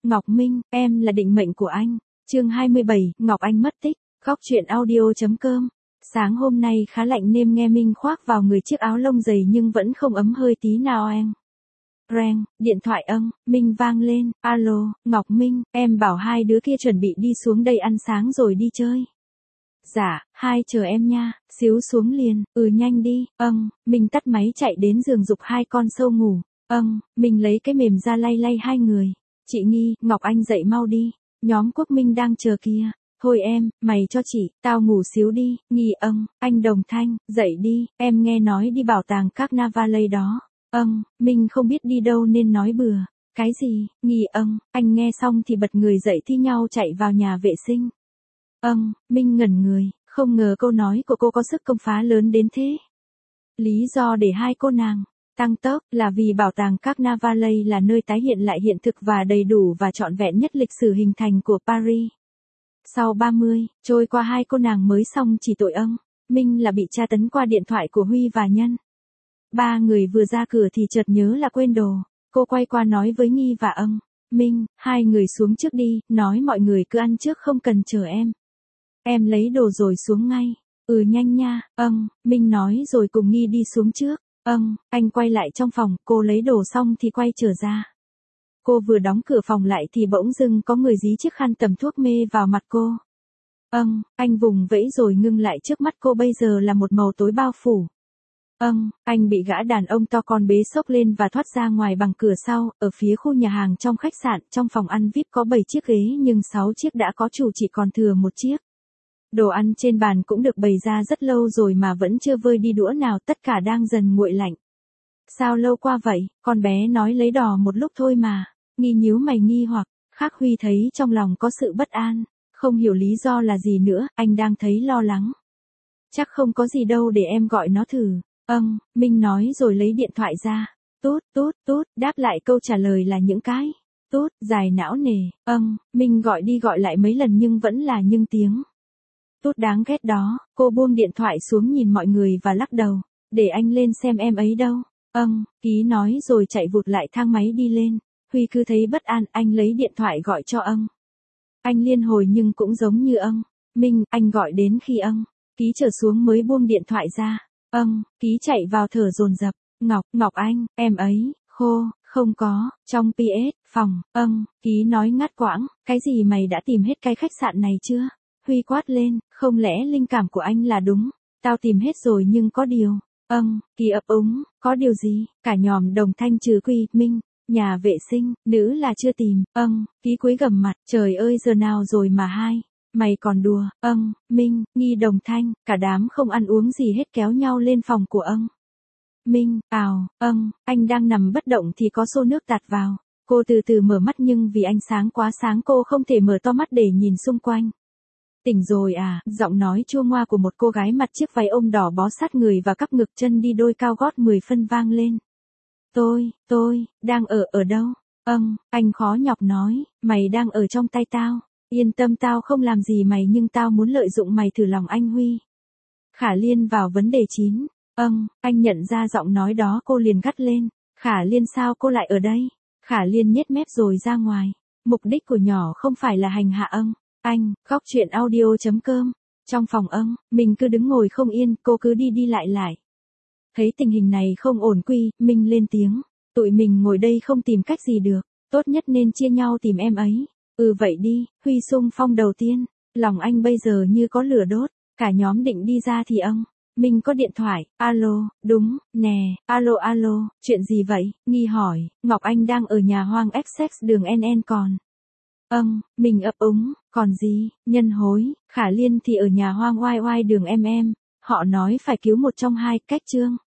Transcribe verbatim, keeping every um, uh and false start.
Ngọc Minh, em là định mệnh của anh. Chương hai mươi bảy, Ngọc Anh mất tích. Góc truyện audio.com. Sáng hôm nay khá lạnh nên nghe Minh khoác vào người chiếc áo lông dày nhưng vẫn không ấm hơi tí nào anh. Reng, điện thoại âng, Minh vang lên, alo, Ngọc Minh, em bảo hai đứa kia chuẩn bị đi xuống đây ăn sáng rồi đi chơi. Dạ, hai chờ em nha, xíu xuống liền, ừ nhanh đi, âng, Minh tắt máy chạy đến giường giục hai con sâu ngủ, âng, Minh lấy cái mềm ra lay lay hai người. Chị Nghi, Ngọc Anh dậy mau đi, nhóm Quốc Minh đang chờ kia. Thôi em, mày cho chị, tao ngủ xíu đi, Nghi âng, anh Đồng Thanh, dậy đi, em nghe nói đi bảo tàng Carnavalet đó. Âng, Minh không biết đi đâu nên nói bừa. Cái gì, Nghi âng, anh nghe xong thì bật người dậy thi nhau chạy vào nhà vệ sinh. Âng, Minh ngẩn người, không ngờ câu nói của cô có sức công phá lớn đến thế. Lý do để hai cô nàng tăng tốc là vì bảo tàng Carnavalet là nơi tái hiện lại hiện thực và đầy đủ và trọn vẹn nhất lịch sử hình thành của Paris. Sau ba mươi, trôi qua hai cô nàng mới xong chỉ tội âng, Minh là bị tra tấn qua điện thoại của Huy và Nhân. Ba người vừa ra cửa thì chợt nhớ là quên đồ, cô quay qua nói với Nghi và âng, Minh, hai người xuống trước đi, nói mọi người cứ ăn trước không cần chờ em. Em lấy đồ rồi xuống ngay, ừ nhanh nha, âng, Minh nói rồi cùng Nghi đi xuống trước, âng, anh quay lại trong phòng, cô lấy đồ xong thì quay trở ra. Cô vừa đóng cửa phòng lại thì bỗng dưng có người dí chiếc khăn tẩm thuốc mê vào mặt cô. Âng, anh vùng vẫy rồi ngưng lại trước mắt cô bây giờ là một màu tối bao phủ. Âng, anh bị gã đàn ông to con bế xốc lên và thoát ra ngoài bằng cửa sau, ở phía khu nhà hàng trong khách sạn, trong phòng ăn vi ai pi có bảy chiếc ghế nhưng sáu chiếc đã có chủ chỉ còn thừa một chiếc. Đồ ăn trên bàn cũng được bày ra rất lâu rồi mà vẫn chưa vơi đi đũa nào, tất cả đang dần nguội lạnh. Sao lâu qua vậy, con bé nói lấy đò một lúc thôi mà. Nghi nhíu mày nghi hoặc, Khắc Huy thấy trong lòng có sự bất an, không hiểu lý do là gì nữa, anh đang thấy lo lắng. Chắc không có gì đâu để em gọi nó thử. Âng, Minh nói rồi lấy điện thoại ra. Tút, tút, tút, đáp lại câu trả lời là những cái tút, dài não nề. Âng, Minh gọi đi gọi lại mấy lần nhưng vẫn là nhưng tiếng tút đáng ghét đó. Cô buông điện thoại xuống nhìn mọi người và lắc đầu. Để anh lên xem em ấy đâu. Âng, Ký nói rồi chạy vụt lại thang máy đi lên. Huy cứ thấy bất an, anh lấy điện thoại gọi cho âng. Anh liên hồi nhưng cũng giống như âng. Minh, anh gọi đến khi âng. Ký trở xuống mới buông điện thoại ra. Âng, Ký chạy vào thở dồn dập. Ngọc, Ngọc Anh, em ấy, khô, không có, trong pê ét, phòng, âng, Ký nói ngắt quãng, cái gì mày đã tìm hết cái khách sạn này chưa? Huy quát lên, không lẽ linh cảm của anh là đúng? Tao tìm hết rồi nhưng có điều, âng, Ký ấp úng, có điều gì? Cả nhòm Đồng Thanh trừ Quy, Minh, nhà vệ sinh, nữ là chưa tìm, âng, Ký cúi gằm mặt, trời ơi giờ nào rồi mà hai. Mày còn đùa, âng, Minh, Nghi Đồng Thanh, cả đám không ăn uống gì hết kéo nhau lên phòng của âng. Minh, ào, âng, anh đang nằm bất động thì có xô nước tạt vào. Cô từ từ mở mắt nhưng vì ánh sáng quá sáng cô không thể mở to mắt để nhìn xung quanh. Tỉnh rồi à, giọng nói chua ngoa của một cô gái mặc chiếc váy ôm đỏ bó sát người và cắp ngực chân đi đôi cao gót mười phân vang lên. Tôi, tôi, đang ở ở đâu? Âng, anh khó nhọc nói, mày đang ở trong tay tao. Yên tâm tao không làm gì mày nhưng tao muốn lợi dụng mày thử lòng anh Huy. Khả Liên vào vấn đề chín. Âng, anh nhận ra giọng nói đó cô liền gắt lên. Khả Liên sao cô lại ở đây? Khả Liên nhếch mép rồi ra ngoài. Mục đích của nhỏ không phải là hành hạ âng. Anh, góc truyện audio.com. Trong phòng âng, mình cứ đứng ngồi không yên, cô cứ đi đi lại lại. Thấy tình hình này không ổn Quy, Minh lên tiếng. Tụi mình ngồi đây không tìm cách gì được. Tốt nhất nên chia nhau tìm em ấy. Ừ vậy đi, Huy xung phong đầu tiên, lòng anh bây giờ như có lửa đốt, cả nhóm định đi ra thì âng, Minh có điện thoại, alo, đúng, nè, alo alo, chuyện gì vậy, Nghi hỏi, Ngọc Anh đang ở nhà hoang Essex đường en en còn. Âng, mình ấp úng, còn gì, Nhân hối, Khả Liên thì ở nhà hoang oai oai đường em em, họ nói phải cứu một trong hai cách chương.